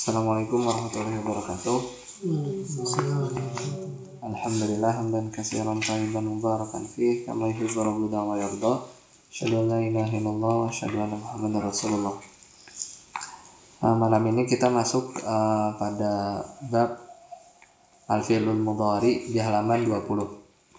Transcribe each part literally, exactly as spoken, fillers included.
Assalamualaikum warahmatullahi wabarakatuh. Alhamdulillah hamdan katsiran thayyiban mubarakan fih kama yuhibbu rabbuna wa yarda. Asyhadu an la ilaha illallah wa asyhadu anna Muhammadar Rasulullah. Nah, malam ini kita masuk uh, pada bab al-fi'lul mudhari di halaman dua puluh.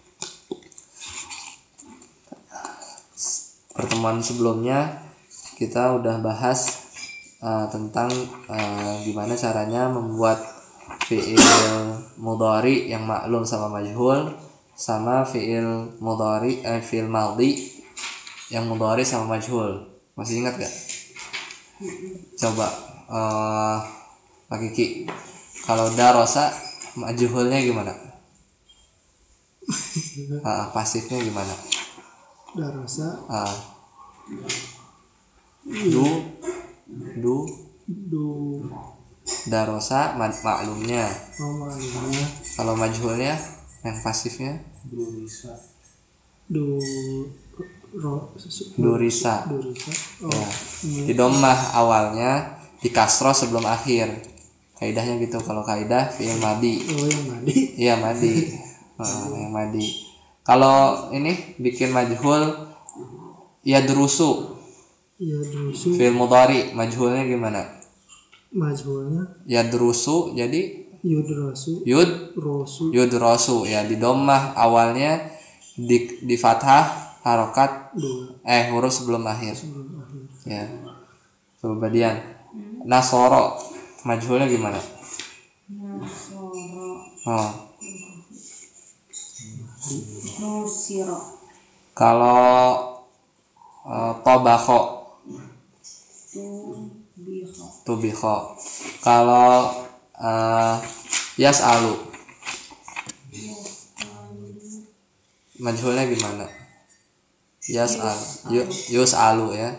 Pertemuan sebelumnya kita udah bahas Uh, tentang uh, gimana caranya membuat fi'il mudhari yang maklum sama majhul, sama fi'il mudhari eh, fi'il madhi yang mudhari sama majhul. Masih ingat gak? Coba uh, Pak Kiki, kalau darosa majhulnya gimana? uh, pasifnya gimana? Darosa uh, du du du darosa mak- maklumnya. oh maklumnya Kalau majhulnya yang pasifnya du risa du ro durisa. durisa oh Ya. ini Di dhammah awalnya, di kasroh sebelum akhir. Kaidahnya gitu. Kalau kaidah fi'il madi. oh yang madi Iya madi. Nah, yang madi. Kalau ini bikin majhul ya durusu. ya durusu Fi'il mudhari majhulnya gimana? majhulnya Ya durusu jadi yudrasu yud rosu yudrasu ya, di dhammah awalnya, di di fathah harokat dua eh huruf sebelum akhir. sebelum akhir Ya. Coba Dian. Nasoro majhulnya gimana? Nasoro Oh. Nusiro Kalau uh, tobako Tubiho tubiko. Kalau uh, yasalu majhulnya gimana? Yasal yu- yusalu ya.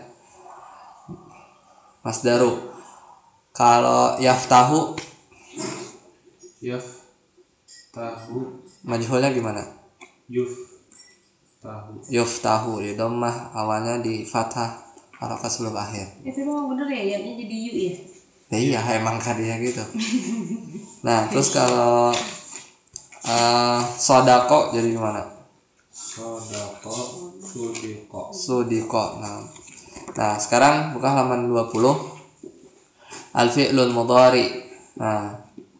Masdaru. Kalau yaftahu Yaf tahu majhulnya gimana? yuf tahu Yuftahu di dhammah awalnya, di fathah harokat sebelum akhir. Itu memang bener ya, yang jadi yu ya. Ya iya emang kadia gitu. Nah terus kalau uh, sodako jadi gimana? sodako sudiko Sudiko. Nah, nah sekarang buka halaman dua puluh. Al-fi'lul mudhari. Nah,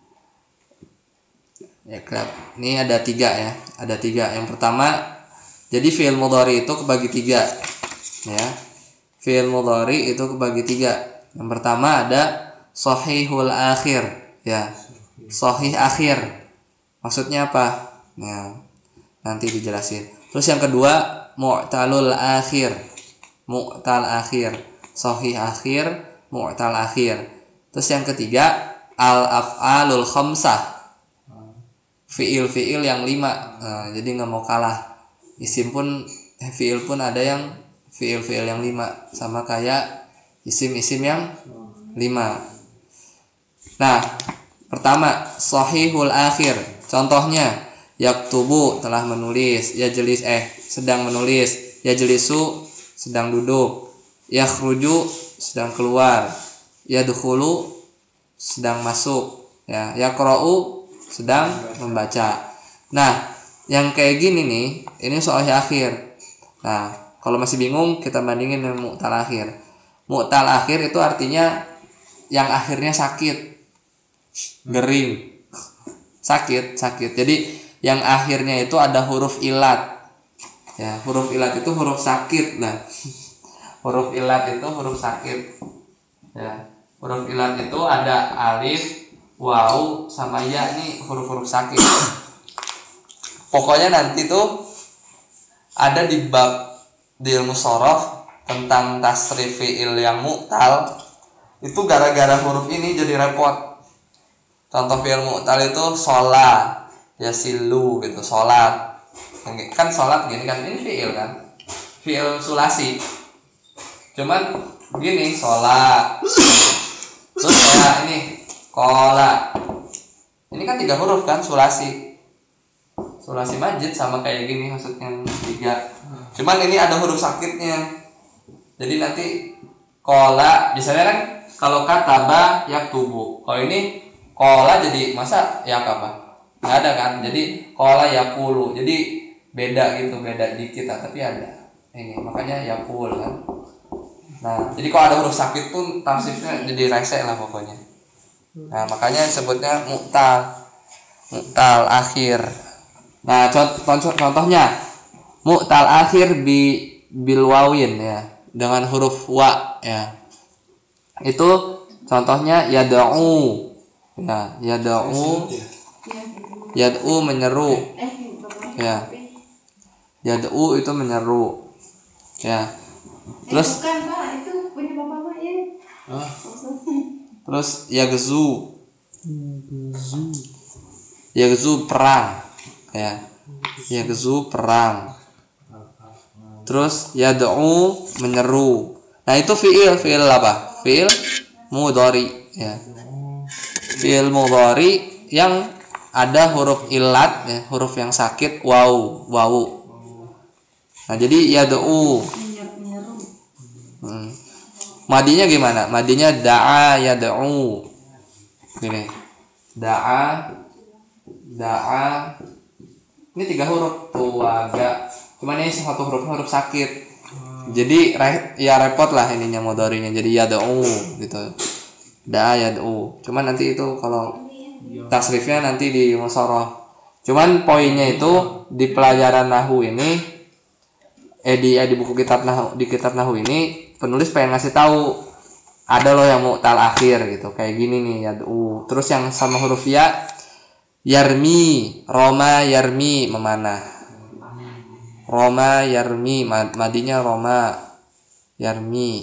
ya kelihatan. Ini ada tiga ya, ada tiga. Yang pertama, jadi fi'il mudhari itu kebagi tiga, ya. Fi'il mudhari itu kebagi tiga. Yang pertama ada shahihul akhir, ya. Shahih akhir. Maksudnya apa? Nah, nanti dijelasin. Terus yang kedua, mu'talul akhir. Mu'tal akhir. Shahih akhir, mu'tal akhir. Terus yang ketiga, al-af'alul khamsah. Fi'il-fi'il yang lima. Nah, jadi nggak mau kalah. Isim pun, eh, fi'il pun ada yang fi'il-fi'il yang lima. Sama kayak isim-isim yang lima. Nah, pertama, shahihul akhir. Contohnya, yaktubu telah menulis, yajlis eh sedang menulis, yajlisu sedang duduk, yakhruju sedang keluar, yadkhulu sedang masuk, ya, yaqra'u sedang membaca. Nah, yang kayak gini nih, ini soal akhir. Nah, kalau masih bingung kita bandingin dengan mu'tal akhir. Mu'tal akhir itu artinya yang akhirnya sakit, gering, sakit, sakit. Jadi yang akhirnya itu ada huruf ilat. Ya, huruf ilat itu huruf sakit. Nah, huruf ilat itu huruf sakit. Ya, huruf ilat itu ada alif, waw, sama ya, nih huruf-huruf sakit. Pokoknya nanti tuh ada di bab di ilmu shorof tentang tasrif fi'il yang mu'tal, itu gara-gara huruf ini jadi repot. Contoh fi'il mu'tal itu sholat, yasilu gitu, sholat. Kan sholat gini kan, ini fi'il kan, fi'il sulasi. Cuman gini, sholat. Terus ya ini kola. Ini kan tiga huruf kan, sulasi. Sulasi majid sama kayak gini maksudnya tiga. Cuman ini ada huruf sakitnya. Jadi nanti kola, biasanya kan kalau kataba yaktubu. Kalau ini kola jadi masa ya apa? Nggak ada kan? Jadi kola yakulu. Jadi beda gitu, beda dikit lah, tapi ada. Ini makanya yakul kan. Nah, jadi kalau ada huruf sakit pun tafsirnya jadi rese lah pokoknya. Nah, makanya sebutnya mu'tal. Mu'tal akhir. Nah, contoh contohnya mu'tal akhir bi bil wawin ya, dengan huruf wa ya. Itu contohnya yad'u. Ya, yad'u. Yad'u menyeru. Ya. Yad'u itu menyeru. Ya. Terus bukan Pak, itu punya bapak Pak ya. Ah, terus yagzu. Yagzu. Yagzu perang. Ya. Yagzu perang. Terus yad'u menyeru. Nah, itu fiil, fiil apa? Fiil mudhari ya. Fiil mudhari yang ada huruf ilat ya, huruf yang sakit waw, waw. Nah, jadi yad'u. Hmm. Madinya gimana? Madinya da'a yad'u. Gini. Da'a da'a. Ini tiga huruf tuh agak. Cuman ini satu huruf huruf sakit. Jadi re, ya repot lah ininya mudharinya. Jadi yad'u gitu. Da'a yad'u. Cuman nanti itu kalau tasrifnya nanti di musharrah. Cuman poinnya itu di pelajaran nahwu ini eh di eh, di buku kitab nahwu, di kitab nahwu ini penulis pengen ngasih tahu ada loh yang mu'tal akhir gitu. Kayak gini nih yad'u. Terus yang sama huruf ya yarmi, roma yarmi memanah. Roma yarmi madinya roma yarmi.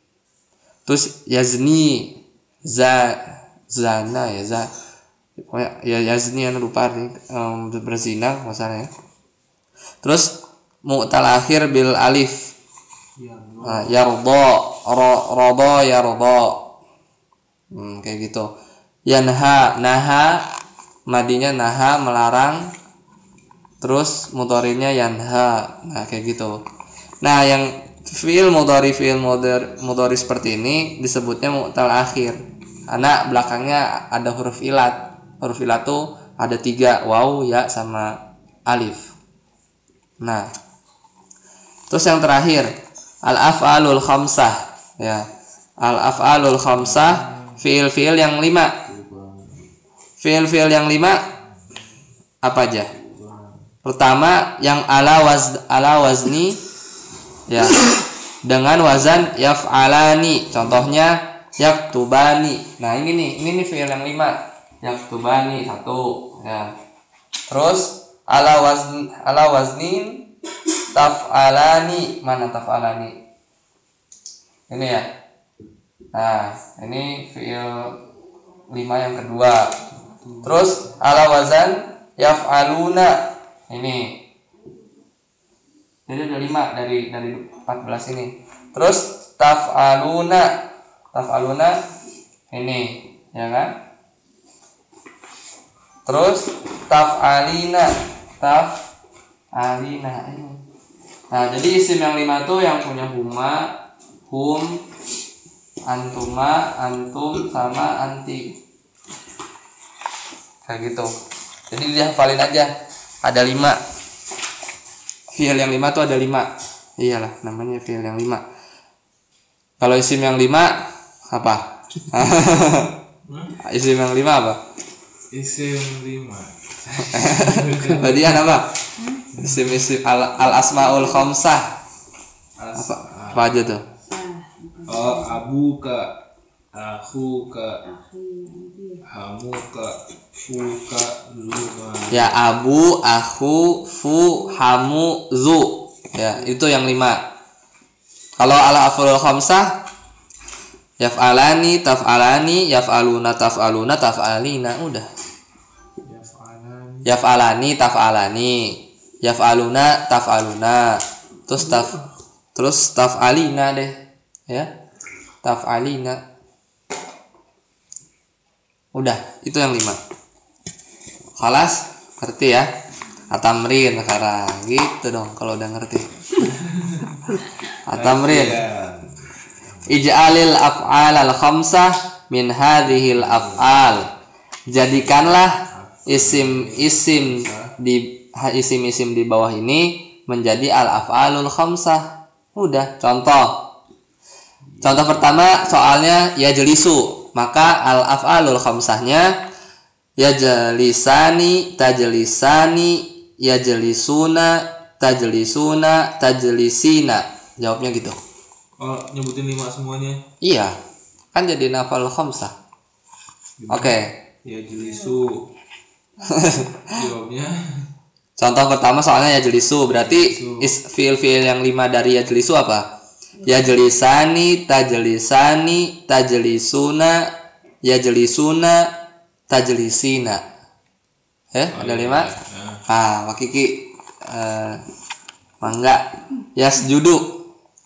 Terus yazni za zana ya za pokoknya ya yazni yang lupa nih um, berzina masalahnya. Terus mu'tal akhir bil alif. Nah, yardo ro, rodo yardo. Hmm, kayak gitu. Yanha naha madinya naha melarang. Terus mudharinya yanha. Nah, kayak gitu. Nah, yang fiil mudhari fiil mudhari, mudhari seperti ini disebutnya mu'tal akhir. Karena belakangnya ada huruf ilat. Huruf ilat tuh ada tiga, waw, ya, sama alif. Nah, terus yang terakhir al-af'alul khamsah ya. Al-af'alul khamsah fiil-fiil yang lima. Fiil-fiil yang lima apa aja? Pertama yang ala waz ala wazni ya, dengan wazan yaf'alani. Contohnya yaktubani. Nah, ini nih, ini nih fiil yang lima. Yaktubani satu ya. Terus ala wazn ala waznin taf'alani. Mana taf'alani? Ini ya. Nah, ini fiil lima yang kedua. Terus ala wazan yaf'aluna. Ini. Jadi ada lima dari dari empat belas ini. Terus taf'aluna. Taf'aluna ini, ya kan? Terus taf'alina. Taf'alina ini. Nah, jadi isim yang lima itu yang punya huma, hum, antuma, antum, sama anti. Kayak gitu. Jadi dihafalin aja. Ada lima. Fiil yang lima tuh ada lima. Iyalah, namanya fiil yang lima. Kalau isim yang lima apa? Isim yang lima apa? isim lima. Badian apa? Isim-isim al, al asmaul khamsah. Apa? Apa aja tuh? Oh, abuka, akhuka, hamuka, fuka, zuma. Ya, abu, aku, fu, hamu, zu. Ya, itu yang lima. Kalau al af'alul khamsah yaf'alani, taf'alani, yaf'aluna, taf'aluna, taf'alina, udah. Yaf'alani, taf'alani, yaf'aluna, taf'aluna. Terus taf terus taf'alina deh, ya. Taf'alina. Udah, itu yang lima. Khalas, ngerti ya? Atamrin sekarang, gitu dong kalau udah ngerti. Atamrin. ij'alil af'al al khamsah min hadhil af'al. Jadikanlah isim-isim di isim-isim di bawah ini menjadi al af'alul khamsah. Udah, contoh. Contoh pertama soalnya yajlisu, maka al af'alul khamsahnya yajlisani, tajlisani, yajlisuna, tajlisuna, tajlisina. Jawabnya gitu. Oh, nyebutin lima semuanya. Iya, kan jadi nafal khamsah. Oke. Okay. Ya jelisu. Jawabnya. Contoh pertama soalnya yajlisu, berarti is fiil-fiil yang lima dari yajlisu apa? Yajlisani, tajlisani, tajlisuna, yajlisuna, tajlisina. Eh, Oh, ada iya, lima? iya. Ah, Pak Kiki. Eh, mangga. Yasjudu.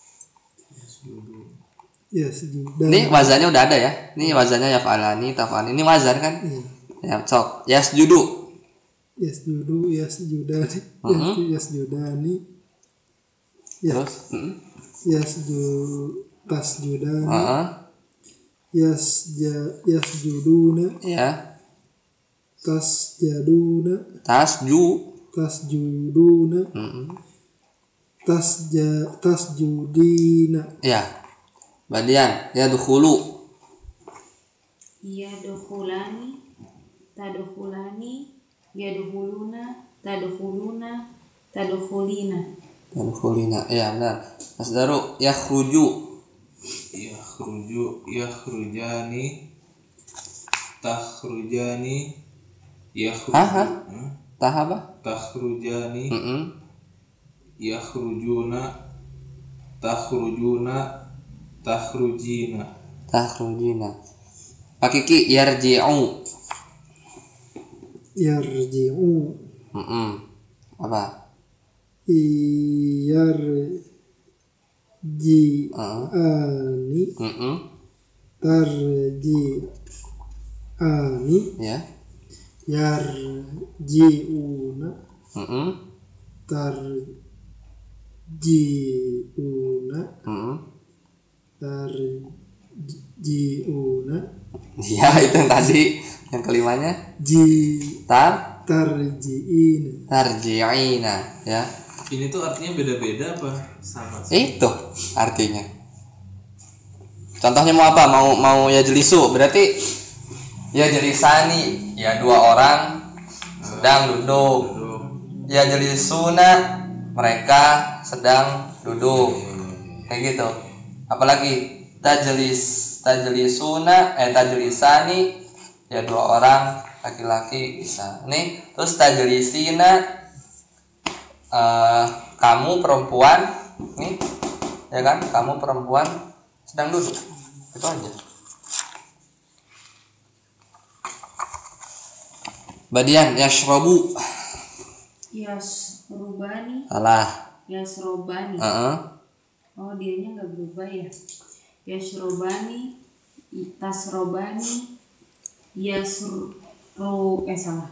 Ya sejuda. Ini wazannya udah ada ya. Ini wazannya yaf'alani, taf'alani. Ini wazan kan? Iya. Ya, sok. Yasjudu. Yasjudu, yasjudani, Mhm. yasjudani. Ya, Terus? Heeh. yasju tasjudani. Heeh. Yasja yasjuduna, Ya. tasjaduna, Tasju. tasjuduna, Heeh. tasja tasjudina. Ya. Badian, ya dukhulu. Yadkhulani, tadkhulani, yadkhuluna, tadkhuluna, tadkhulina. Dukhulina. Ya, benar. Masdaru yakhruju. Yakhruju, yakhrujani, takhrujani, yakhruju. Aha. Hmm? Tahaba? Takhrujani, Heeh. yakhrujuna, takhrujuna, takhrujina. Takhrujina. Pak Kiki yarji'u. Yarji'u, Heeh. Apa? yarji'ani, Heeh. tarji'ani, Ya. yarji'una, Heeh. tarji'una, Heeh. tarji'una, Ya, itu yang tadi. Yang kelimanya ji tar tarji'ina. tarji'ina, ya. Ini tuh artinya beda-beda apa sama sih? Itu artinya. Contohnya mau apa? Mau mau yajlisu, berarti yajlisani, ya dua orang sedang duduk. Duduk. Yajlisuna, mereka sedang duduk. Kayak gitu. Apalagi tajlis tajlisuna eh tajlisani, ya dua orang laki-laki bisa. Nih, terus tajlisina, eh, kamu perempuan, nih, ya kan? Kamu perempuan sedang duduk. Itu aja. Badian yashrobu. Yasrubani, Salah. yasrobani. Heeh. Oh, dianya nggak berubah ya. Yasrobani, tasrobani, yasru eh salah.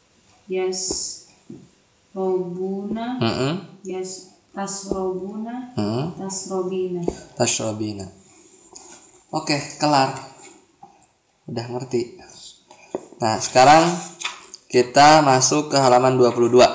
Yasrobuna, Heeh. yas tasrobuna, Heeh. tasrobina. Tashrabina. Oke, kelar. Udah ngerti. Nah, sekarang kita masuk ke halaman dua puluh dua.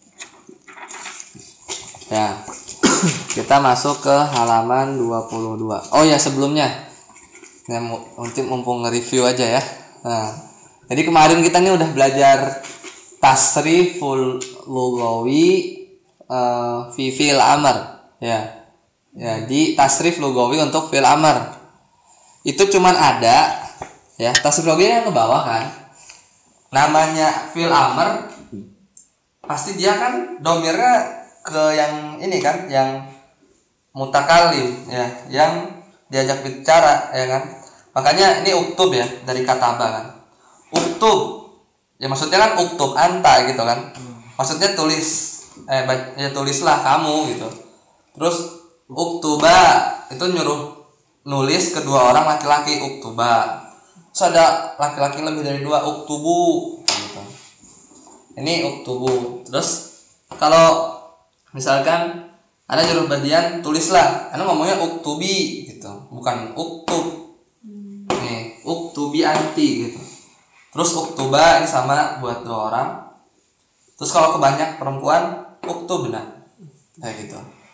Ya. Kita masuk ke halaman dua puluh dua. Oh ya, sebelumnya ya, untuk mumpung nge-review aja ya. Nah, jadi kemarin kita nih udah belajar tasriful lughawi uh, fi fi'il amr ya. Jadi tasrif lughawi untuk fi'il amr. Itu cuman ada ya, tasrif lughawi yang ke bawah kan. Namanya fi'il amr pasti dia kan domirnya ke yang ini kan, yang mutakalim ya, yang diajak bicara ya kan. Makanya ini uktub ya, dari kataba kan. Uktub ya, maksudnya kan uktub anta gitu kan. Maksudnya tulis eh ya tulislah kamu gitu. Terus uktuba itu nyuruh nulis kedua orang laki-laki, uktuba. Terus ada laki-laki lebih dari dua, uktubu gitu. Ini uktubu. Terus kalau misalkan ada nyuruh badian tulislah, anu ngomongnya uktubi gitu, bukan uktub. Nih, uktubi anti gitu. Terus uktuba ini sama buat dua orang. Terus kalau kebanyak perempuan uktubna. Kayak gitu.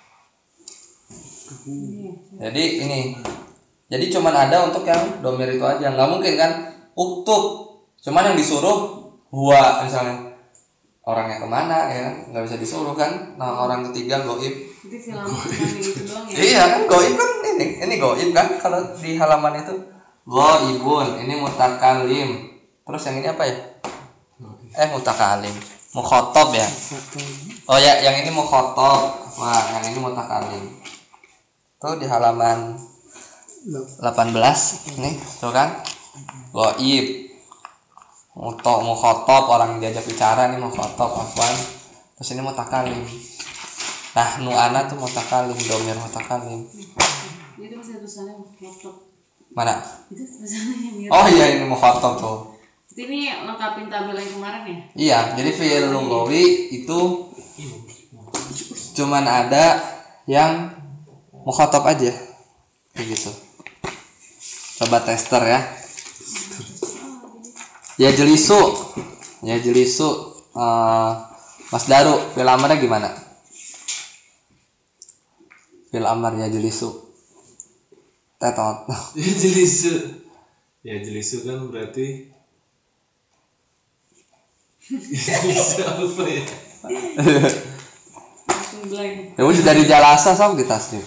Jadi ini. Jadi cuman ada untuk yang domir itu aja. Nggak mungkin kan uktub. Cuman yang disuruh huwa misalnya. Orangnya kemana ya kan? Nggak bisa disuruh kan. Nah, orang ketiga goib. Itu film film itu doang ya. Iya kan goib kan ini. Ini goib kan kalau di halaman itu. Goibun, ini mutakalim. Terus yang ini apa ya? Eh mutakalim. Mukhotob ya. Oh ya, yang ini mukhotob. Wah, yang ini mutakalim. Tuh di halaman delapan belas nih, tuh kan? Goib. Muto mukhotob, orang yang diajak bicara nih mukhotob, afwan. Terus ini mutakalim. Nah, nu'ana tuh mutakalim, domir mutakalim. Itu masih tulisannya mukhotob. Mana? Itu tulisannya yang mirip. Oh iya, ini mukhotob tuh. Ini lengkapin tabel yang kemarin ya? Iya, jadi fi'il lughawi itu cuman ada yang mukhatab aja. Kayak gitu. Coba tester ya. Ya jelisu. Ya jelisu uh, Mas Daru, fi'il amarnya gimana? Fi'il amar ya jelisu. Tetot. Ya jelisu. Ya jelisu kan berarti jelisu apa ya? Langsung blank. Ya udah dari jalasa sama kita sih.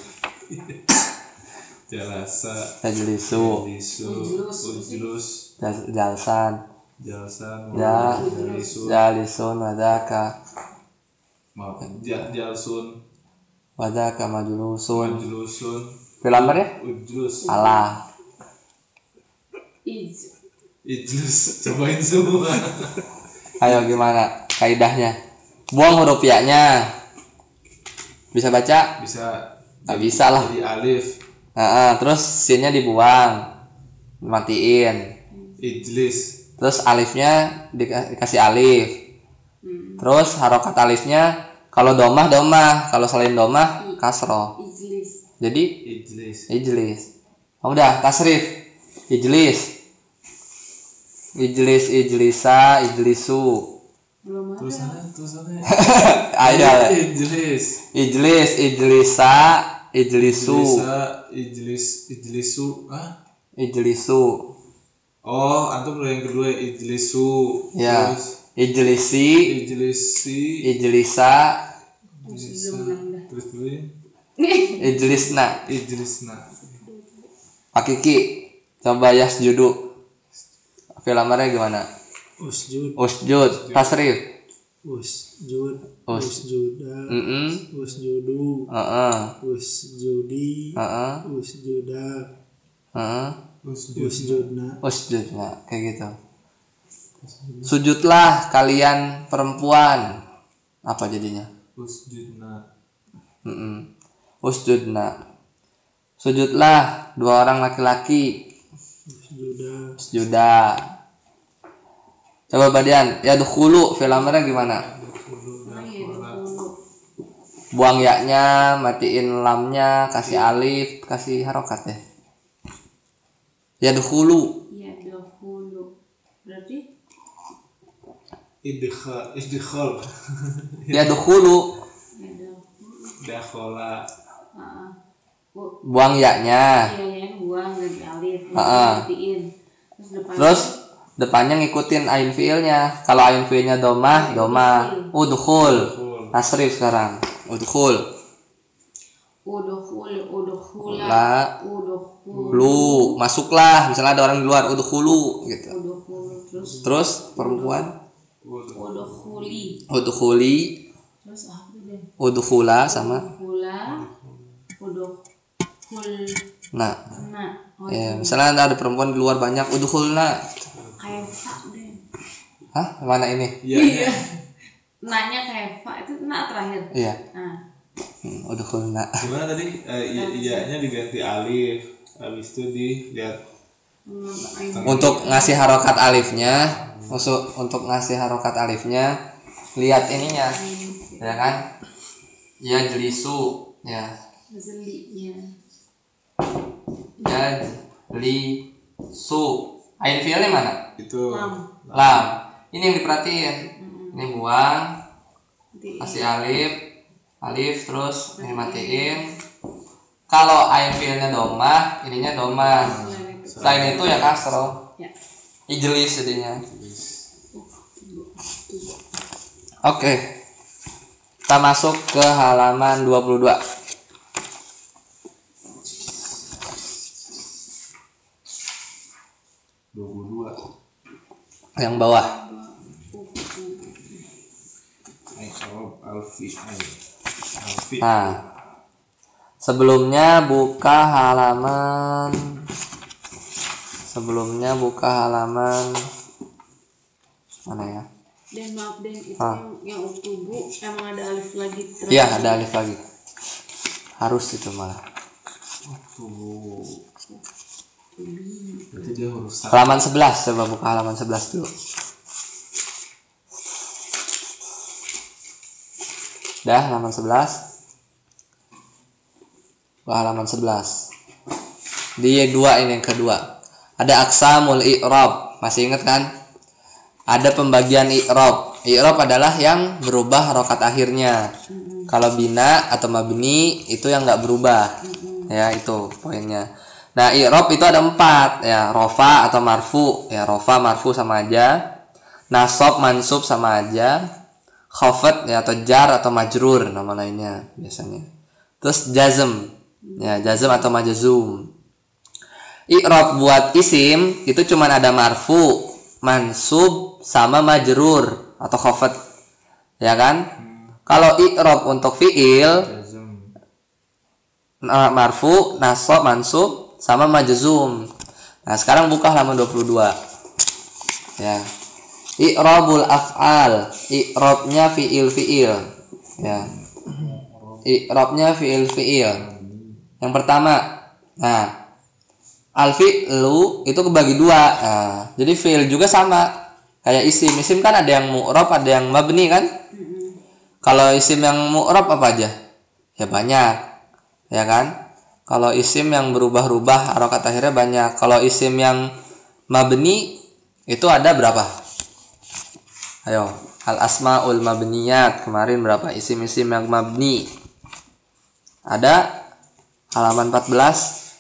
Jalasa, Ya jelisu. jelisu, Ujlus. ujlus, Jal- Jalsan. jalsan, Ya. jelisu, Jalisun wadaka. maaf, ja- jalsun, Wadaka majulusun. ujlusun, Fi'il amar ya? ujlus, Alah. Ij. ijlus, cobain semua. Ayo gimana kaidahnya? Buang huruf ya-nya. Bisa baca? Bisa. Nggak bisa lah. Jadi alif, Nah, terus sin-nya dibuang. Matiin. ijlis, Terus alifnya dika- dikasih alif. Terus harokat alifnya kalau domah domah, kalau selain domah kasroh. Ijlis. Jadi ijlis, ijlis. Oh, udah tasrif. Ijlis. Ijlis ijlisa ijlisu. Belum ada. tulisannya, tulisannya, Ayo. ijlis, Ijlis ijlisa ijlisu. ijlisa, ijlis, ijlisu, ah? Ijlisu. Oh, antum yang kedua ijlisu, Ya. terus Ijlisi ijlisi, ijlisa ijlisa, terus dulu ya, ijlisna. ijlisna, Pak Kiki coba yasjudu. Fi'il amarnya gimana? Usjud. Usjud tasrif. Usjud. Us. Usjuda. Mm-mm. Usjudu. Heeh. Usjudi. Heeh. Usjuda. Heeh. usjud, Usjudna. Usjud nah, kayak gitu. Sujudlah kalian perempuan. Apa jadinya? usjudna, Mm-mm. Usjudna. Sujudlah dua orang laki-laki. Usjuda. Sujuda. Coba Badian, ya dukhulu fi'il amarnya gimana? Oh iya, dulu. Buang ya-nya, matiin lamnya, kasih alif, kasih harokat ya. Ya dukhulu. Iya, dahulu. Berarti idkhal, idkhal, Ya dukhulu. ya dahulu. dakhola, Heeh. Bu- Buang ya-nya. Iya, yang buang dari alif, Heeh. matiin. Terus depan. Terus depannya ngikutin ain fiilnya. Kalau ain fiilnya domah, domah. Udkhul. Tasrif sekarang. Udkhul. Udukhul, udukhula, La. udukhul, Lu masuklah. Misalnya ada orang di luar, udkhulu gitu. udukhul, terus Terus perempuan udukhuli, udkhuli, terus apa deh? udkhula sama Udukhula, udukhul, nah. nah, oh Ya, itu misalnya ada perempuan di luar banyak, udkhulna. kayak fa deh. Hah? Mana ini? iya, Nanya kayak fa itu nah terakhir. Iya. Nah, Hmm, udkhulna. gimana tadi? Eh, iya, iya-nya diganti alif, habis itu dilihat hmm, Untuk ngasih harokat alifnya, untuk untuk ngasih harokat alifnya, lihat ininya, ya kan? Ya jelisu, ya. zelinya. Yajlisu. Ain fiilnya mana? Itu Lam. Lam. Ini yang diperhatiin. Ini buang, Di- kasih alif, alif terus ini matiin. Kalau ain fiilnya domah, ininya domah. Selain itu ya kasroh. Ya. Ijlis jadinya. Oke. Kita masuk ke halaman dua puluh dua. dua puluh dua. Yang bawah. Al Alfi Alfi. Nah, sebelumnya buka halaman sebelumnya buka halaman mana ya? Dan maaf Den, itu Ah. yang yang uktubu emang ada alif lagi terakhir. Iya, ada alif lagi. Harus itu malah. Tuh. Berarti dia huruf sa. Halaman sebelas, coba buka halaman sebelas dulu. Dah, halaman sebelas. Buka halaman sebelas. Di dua ini yang kedua. Ada aqsamul i'rab. Masih ingat kan? Ada pembagian i'rab. I'rab adalah yang berubah harokat akhirnya. Kalau bina atau mabni itu yang nggak berubah. Ya, itu poinnya. Nah, i'rab itu ada empat, ya, rofa atau marfu. Ya, rofa marfu sama aja. Nasab mansub sama aja. Khafat ya atau jar atau majrur nama lainnya biasanya. Terus jazm. Ya, jazm atau majzum. I'rab buat isim itu cuman ada marfu, mansub sama majrur atau khafat. Ya kan? Kalau i'rab untuk fiil Jazm. Nah, marfu, nasab, mansub sama majzum. Nah, sekarang buka halaman dua puluh dua. Ya. I'rabul af'al, i'rabnya fiil fiil. Ya. I'rabnya fiil fiil. Yang pertama, nah, al fi'lu itu kebagi dua. Nah, jadi fiil juga sama kayak isim. Isim kan ada yang mu'rab, ada yang mabni kan? Kalau isim yang mu'rab apa aja? Ya banyak. Ya kan? Kalau isim yang berubah-ubah harokat akhirnya banyak. Kalau isim yang mabni itu ada berapa? Ayo, al asmaul mabniyat kemarin berapa isim-isim yang mabni? Ada halaman empat belas.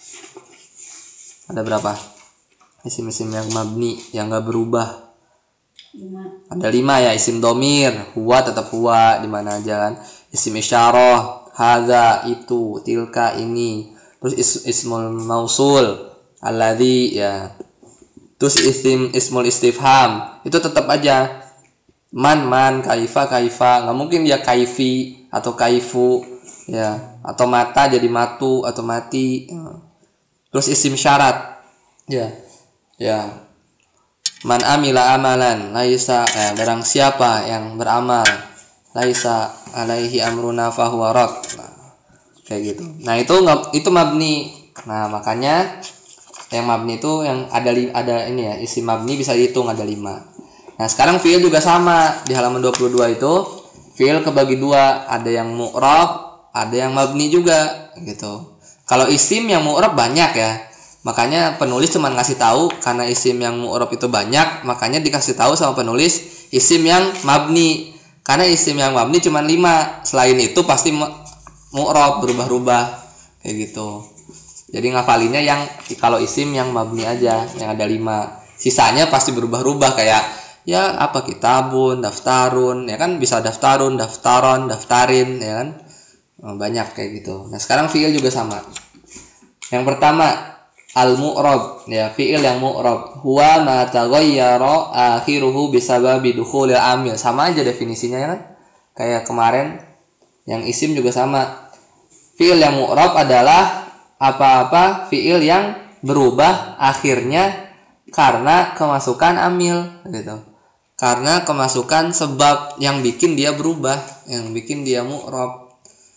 Ada berapa? Isim-isim yang mabni yang enggak berubah. Lima. Ada lima ya, isim domir, huwa tetap huwa di mana aja kan. Isim isyarah, hadza itu, tilka ini. Terus is, ismul mausul, alladzi ya. Terus isim ismul istifham, itu tetap aja man man, kaifa kaifa. Nggak mungkin dia kaifi atau kaifu ya, atau mata jadi matu atau mati. Terus isim syarat. Ya. Ya. Man amila amalan laisa eh, barang siapa yang beramal laisa alaihi amruna fahuwa rad. Nah, kayak gitu. Nah, itu nggak itu mabni. Nah, makanya yang mabni itu yang ada li, ada ini ya, isim mabni bisa dihitung ada lima. Nah, sekarang fiil juga sama. Di halaman dua puluh dua itu fiil kebagi dua, ada yang mu'rab, ada yang mabni juga gitu. Kalau isim yang mu'rab banyak ya. Makanya penulis cuma ngasih tahu karena isim yang mu'rab itu banyak, makanya dikasih tahu sama penulis isim yang mabni. Karena isim yang mabni cuma lima. Selain itu pasti mu'rab berubah-ubah kayak gitu. Jadi ngafalinnya yang kalau isim yang mabni aja yang ada lima. Sisanya pasti berubah-ubah kayak ya apa kitabun, daftarun, ya kan bisa daftarun, daftaron, daftarin, ya kan. Banyak kayak gitu. Nah, sekarang fiil juga sama. Yang pertama al-mu'rab, ya, fiil yang mu'rab. Huwa ma taghayyara akhiruhu bisababi dukhulil amil. Sama aja definisinya ya kan? Kayak kemarin yang isim juga sama. Fiil yang mu'rab adalah apa-apa fiil yang berubah akhirnya karena kemasukan amil gitu. Karena kemasukan sebab yang bikin dia berubah, yang bikin dia mu'rab.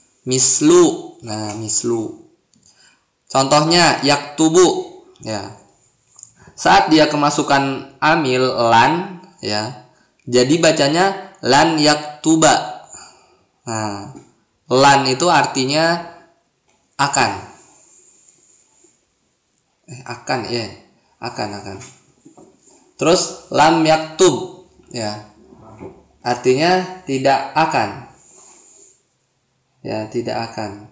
Mislu. Nah, mislu. Contohnya yaktubu ya. Saat dia kemasukan amil lan ya. Jadi bacanya lan yaktuba. Nah, lan itu artinya akan. eh akan ya akan akan terus lam yaktub ya artinya tidak akan ya tidak akan